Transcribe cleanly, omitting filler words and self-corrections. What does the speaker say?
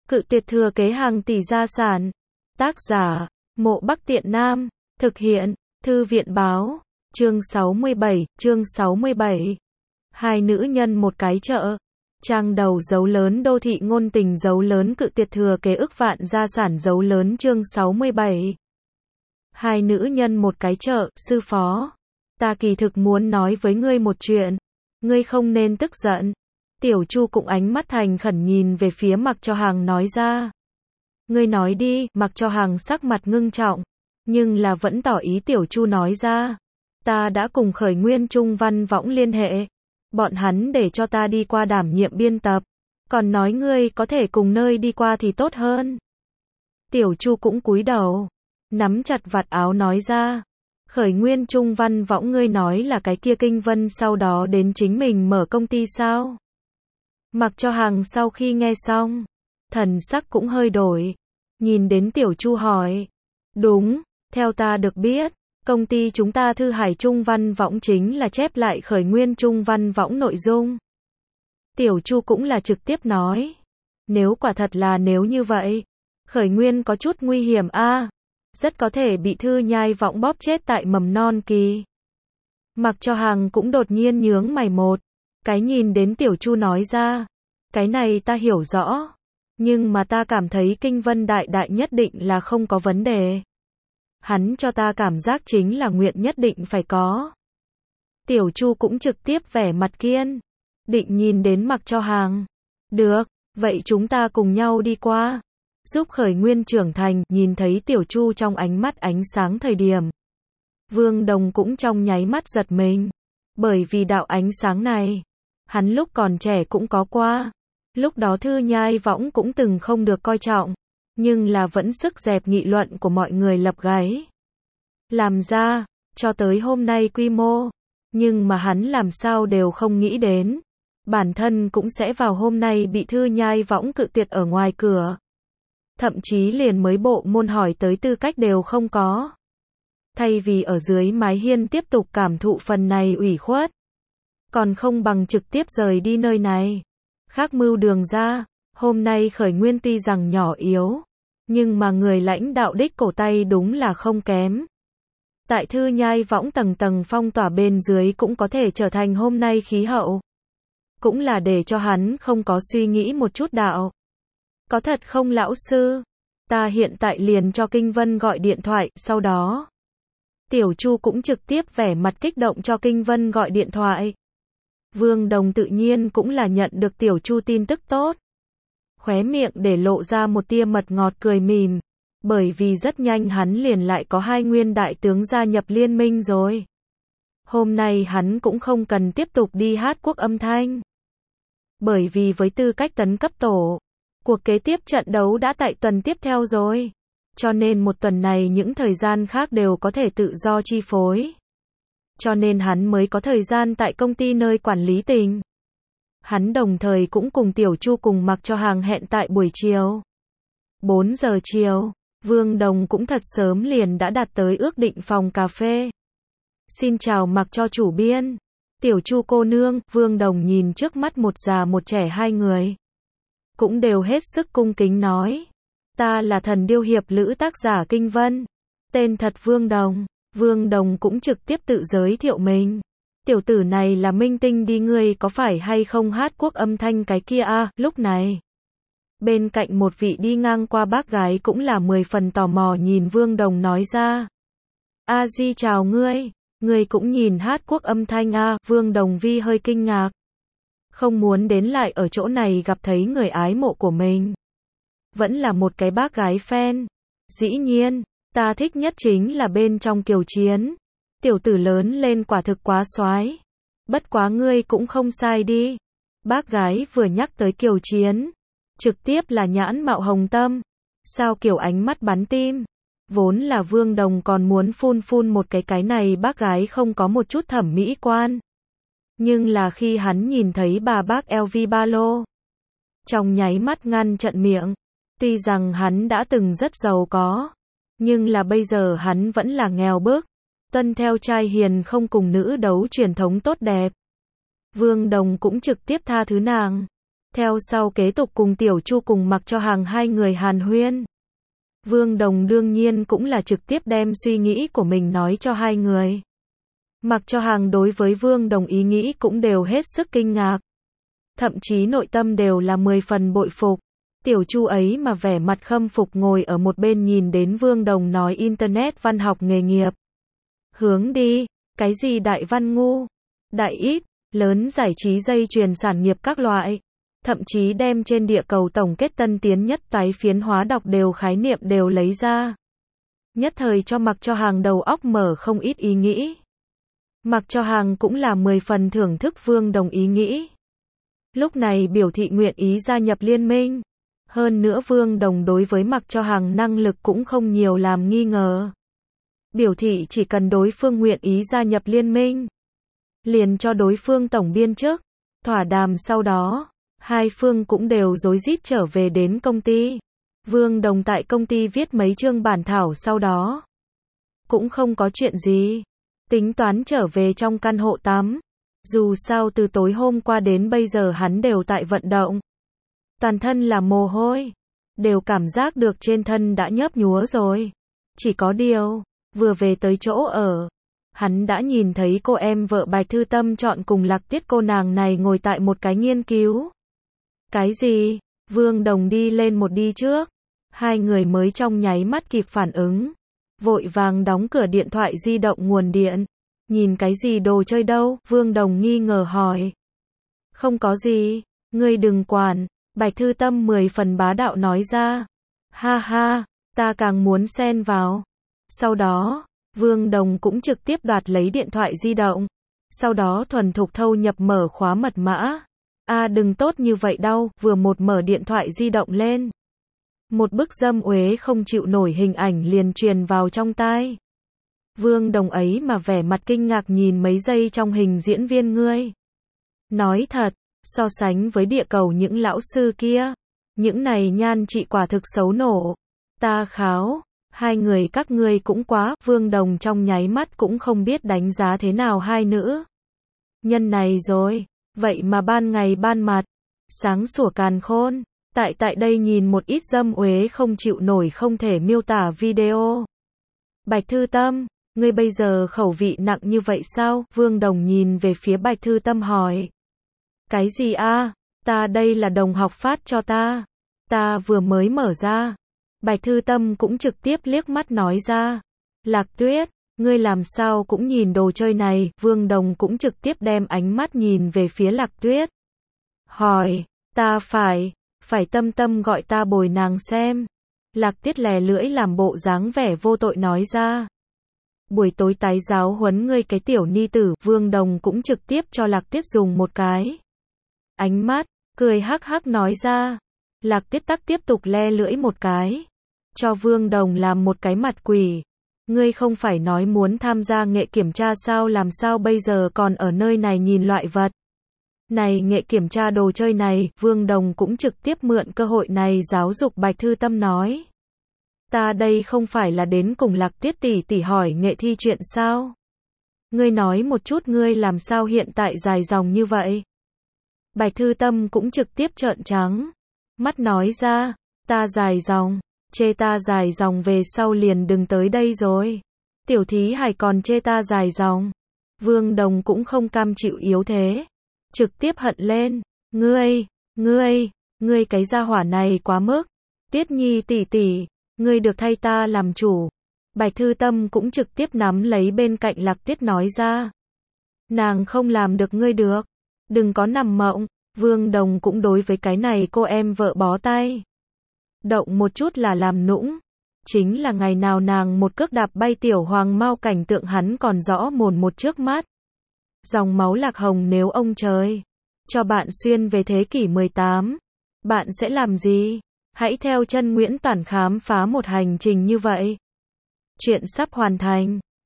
Cự tuyệt thừa kế hàng tỷ gia sản. Tác giả, Mộ Bắc Tiện Nam. Thực hiện, Thư viện báo. Chương 67. Hai nữ nhân một cái chợ. Trang đầu dấu lớn đô thị ngôn tình dấu lớn cự tuyệt thừa kế ức vạn gia sản dấu lớn chương 67. Hai nữ nhân một cái chợ, sư phó. Ta kỳ thực muốn nói với ngươi một chuyện. Ngươi không nên tức giận. Tiểu Chu cũng ánh mắt thành khẩn nhìn về phía Mặc Cho Hàng nói ra. Ngươi nói đi, Mặc Cho Hàng sắc mặt ngưng trọng. Nhưng là vẫn tỏ ý Tiểu Chu nói ra. Ta đã cùng Khởi Nguyên Trung Văn Võng liên hệ. Bọn hắn để cho ta đi qua đảm nhiệm biên tập. Còn nói ngươi có thể cùng nơi đi qua thì tốt hơn. Tiểu Chu cũng cúi đầu. Nắm chặt vạt áo nói ra. Khởi Nguyên Trung Văn Võng ngươi nói là cái kia Kinh Vân sau đó đến chính mình mở công ty sao? Mặc Cho Hàng sau khi nghe xong. Thần sắc cũng hơi đổi. Nhìn đến Tiểu Chu hỏi. Đúng, theo ta được biết. Công ty chúng ta Thư Hải Trung Văn Võng chính là chép lại Khởi Nguyên Trung Văn Võng nội dung. Tiểu Chu cũng là trực tiếp nói. Nếu quả thật là nếu như vậy. Khởi Nguyên có chút nguy hiểm a, rất có thể bị Thư Nhai Võng bóp chết tại mầm non kỳ. Mặc Cho Hàng cũng đột nhiên nhướng mày một. Cái nhìn đến Tiểu Chu nói ra. Cái này ta hiểu rõ. Nhưng mà ta cảm thấy Kinh Vân đại đại nhất định là không có vấn đề. Hắn cho ta cảm giác chính là nguyện nhất định phải có. Tiểu Chu cũng trực tiếp vẻ mặt kiên định nhìn đến Mặc Cho Hàng. Được, vậy chúng ta cùng nhau đi qua. Giúp Khởi Nguyên trưởng thành. Nhìn thấy Tiểu Chu trong ánh mắt ánh sáng thời điểm. Vương Đồng cũng trong nháy mắt giật mình. Bởi vì đạo ánh sáng này. Hắn lúc còn trẻ cũng có qua. Lúc đó Thư Nhai Võng cũng từng không được coi trọng. Nhưng là vẫn sức dẹp nghị luận của mọi người lập gáy. Làm ra, cho tới hôm nay quy mô. Nhưng mà hắn làm sao đều không nghĩ đến. Bản thân cũng sẽ vào hôm nay bị Thư Nhai Võng cự tuyệt ở ngoài cửa. Thậm chí liền mới bộ môn hỏi tới tư cách đều không có. Thay vì ở dưới mái hiên tiếp tục cảm thụ phần này ủy khuất. Còn không bằng trực tiếp rời đi nơi này. Khác mưu đường ra. Hôm nay Khởi Nguyên tuy rằng nhỏ yếu. Nhưng mà người lãnh đạo đích cổ tay đúng là không kém. Tại Thư Nhai Võng tầng tầng phong tỏa bên dưới cũng có thể trở thành hôm nay khí hậu. Cũng là để cho hắn không có suy nghĩ một chút đạo. Có thật không lão sư? Ta hiện tại liền cho Kinh Vân gọi điện thoại, sau đó. Tiểu Chu cũng trực tiếp vẻ mặt kích động cho Kinh Vân gọi điện thoại. Vương Đồng tự nhiên cũng là nhận được Tiểu Chu tin tức tốt. Khóe miệng để lộ ra một tia mật ngọt cười mỉm. Bởi vì rất nhanh hắn liền lại có hai nguyên đại tướng gia nhập liên minh rồi. Hôm nay hắn cũng không cần tiếp tục đi hát quốc âm thanh. Bởi vì với tư cách tấn cấp tổ, cuộc kế tiếp trận đấu đã tại tuần tiếp theo rồi. Cho nên một tuần này những thời gian khác đều có thể tự do chi phối. Cho nên hắn mới có thời gian tại công ty nơi quản lý tình. Hắn đồng thời cũng cùng Tiểu Chu cùng Mặc Cho Hàng hẹn tại buổi chiều. 4 giờ chiều, Vương Đồng cũng thật sớm liền đã đặt tới ước định phòng cà phê. Xin chào Mặc Cho chủ biên. Tiểu Chu cô nương, Vương Đồng nhìn trước mắt một già một trẻ hai người. Cũng đều hết sức cung kính nói. Ta là Thần Điêu Hiệp Lữ tác giả Kinh Vân. Tên thật Vương Đồng. Vương Đồng cũng trực tiếp tự giới thiệu mình. Tiểu tử này là minh tinh đi ngươi có phải hay không hát quốc âm thanh cái kia a? Lúc này. Bên cạnh một vị đi ngang qua bác gái cũng là 10 phần tò mò nhìn Vương Đồng nói ra. A Di chào ngươi. Ngươi cũng nhìn hát quốc âm thanh a? Vương Đồng vi hơi kinh ngạc. Không muốn đến lại ở chỗ này gặp thấy người ái mộ của mình. Vẫn là một cái bác gái fan. Dĩ nhiên, ta thích nhất chính là bên trong Kiều Chiến. Tiểu tử lớn lên quả thực quá soái. Bất quá ngươi cũng không sai đi. Bác gái vừa nhắc tới Kiều Chiến. Trực tiếp là nhãn mạo hồng tâm. Sao kiểu ánh mắt bắn tim. Vốn là Vương Đồng còn muốn phun một cái này bác gái không có một chút thẩm mỹ quan. Nhưng là khi hắn nhìn thấy bà bác LV ba lô. Trong nháy mắt ngăn trận miệng. Tuy rằng hắn đã từng rất giàu có. Nhưng là bây giờ hắn vẫn là nghèo bức. Tuân theo trai hiền không cùng nữ đấu truyền thống tốt đẹp. Vương Đồng cũng trực tiếp tha thứ nàng. Theo sau kế tục cùng Tiểu Chu cùng Mặc Cho Hàng hai người hàn huyên. Vương Đồng đương nhiên cũng là trực tiếp đem suy nghĩ của mình nói cho hai người. Mặc Cho Hàng đối với Vương Đồng ý nghĩ cũng đều hết sức kinh ngạc. Thậm chí nội tâm đều là 10 phần bội phục. Tiểu Chu ấy mà vẻ mặt khâm phục ngồi ở một bên nhìn đến Vương Đồng nói Internet văn học nghề nghiệp. Hướng đi, cái gì đại văn ngu, đại ít, lớn giải trí dây chuyền sản nghiệp các loại. Thậm chí đem trên địa cầu tổng kết tân tiến nhất tái phiến hóa đọc đều khái niệm đều lấy ra. Nhất thời cho Mặc Cho Hàng đầu óc mở không ít ý nghĩ. Mặc Cho Hàng cũng là 10 phần thưởng thức Vương Đồng ý nghĩ. Lúc này biểu thị nguyện ý gia nhập liên minh. Hơn nữa Vương Đồng đối với Mặc Cho Hàng năng lực cũng không nhiều làm nghi ngờ. Biểu thị chỉ cần đối phương nguyện ý gia nhập liên minh, liền cho đối phương tổng biên chức. Thỏa đàm sau đó, hai phương cũng đều rối rít trở về đến công ty. Vương Đồng tại công ty viết mấy chương bản thảo sau đó. Cũng không có chuyện gì. Tính toán trở về trong căn hộ tắm. Dù sao từ tối hôm qua đến bây giờ hắn đều tại vận động. Toàn thân là mồ hôi. Đều cảm giác được trên thân đã nhớp nhúa rồi. Chỉ có điều, vừa về tới chỗ ở. Hắn đã nhìn thấy cô em vợ Bạch Thư Tâm chọn cùng Lạc Tiết cô nàng này ngồi tại một cái nghiên cứu. Cái gì? Vương Đồng đi lên một đi trước. Hai người mới trong nháy mắt kịp phản ứng. Vội vàng đóng cửa điện thoại di động nguồn điện. Nhìn cái gì đồ chơi đâu? Vương Đồng nghi ngờ hỏi. Không có gì, ngươi đừng quản. Bạch Thư Tâm 10 phần bá đạo nói ra. Ha ha, ta càng muốn xen vào. Sau đó, Vương Đồng cũng trực tiếp đoạt lấy điện thoại di động. Sau đó thuần thục thâu nhập mở khóa mật mã. Đừng tốt như vậy đâu, vừa một mở điện thoại di động lên. Một bức dâm uế không chịu nổi hình ảnh liền truyền vào trong tai. Vương Đồng ấy mà vẻ mặt kinh ngạc nhìn mấy giây trong hình diễn viên ngươi. Nói thật, so sánh với địa cầu những lão sư kia, những này nhan trị quả thực xấu nổ. Ta kháo, hai người các ngươi cũng quá. Vương Đồng trong nháy mắt cũng không biết đánh giá thế nào hai nữ nhân này rồi. Vậy mà ban ngày ban mặt, sáng sủa càn khôn. Tại đây nhìn một ít dâm uế không chịu nổi không thể miêu tả video. Bạch Thư Tâm, ngươi bây giờ khẩu vị nặng như vậy sao? Vương Đồng nhìn về phía Bạch Thư Tâm hỏi. Cái gì a? Ta đây là đồng học phát cho ta. Ta vừa mới mở ra. Bạch Thư Tâm cũng trực tiếp liếc mắt nói ra. Lạc Tuyết, ngươi làm sao cũng nhìn đồ chơi này? Vương Đồng cũng trực tiếp đem ánh mắt nhìn về phía Lạc Tuyết. Hỏi, ta phải Tâm Tâm gọi ta bồi nàng xem. Lạc Tuyết lè lưỡi làm bộ dáng vẻ vô tội nói ra. Buổi tối tái giáo huấn ngươi cái tiểu ni tử. Vương Đồng cũng trực tiếp cho Lạc Tuyết dùng một cái ánh mắt, cười hắc hắc nói ra. Lạc Tuyết tắc tiếp tục le lưỡi một cái. Cho Vương Đồng làm một cái mặt quỷ. Ngươi không phải nói muốn tham gia nghệ kiểm tra sao, làm sao bây giờ còn ở nơi này nhìn loại vật này nghệ kiểm tra đồ chơi này? Vương Đồng cũng trực tiếp mượn cơ hội này giáo dục Bạch Thư Tâm nói. Ta đây không phải là đến cùng Lạc Tuyết tỷ tỷ hỏi nghệ thi chuyện sao? Ngươi nói một chút ngươi làm sao hiện tại dài dòng như vậy? Bạch Thư Tâm cũng trực tiếp trợn trắng mắt nói ra. Ta dài dòng, chê ta dài dòng về sau liền đừng tới đây rồi. Tiểu thí hài còn chê ta dài dòng. Vương Đồng cũng không cam chịu yếu thế. Trực tiếp hận lên. Ngươi cái gia hỏa này quá mức. Tiết Nhi tỷ tỷ, ngươi được thay ta làm chủ. Bạch Thư Tâm cũng trực tiếp nắm lấy bên cạnh Lạc Tuyết nói ra. Nàng không làm được ngươi được. Đừng có nằm mộng. Vương Đồng cũng đối với cái này cô em vợ bó tay. Động một chút là làm nũng. Chính là ngày nào nàng một cước đạp bay tiểu hoàng mao cảnh tượng hắn còn rõ mồn một trước mắt. Dòng máu lạc hồng nếu ông trời cho bạn xuyên về thế kỷ 18, bạn sẽ làm gì? Hãy theo chân Nguyễn Toản khám phá một hành trình như vậy. Chuyện sắp hoàn thành.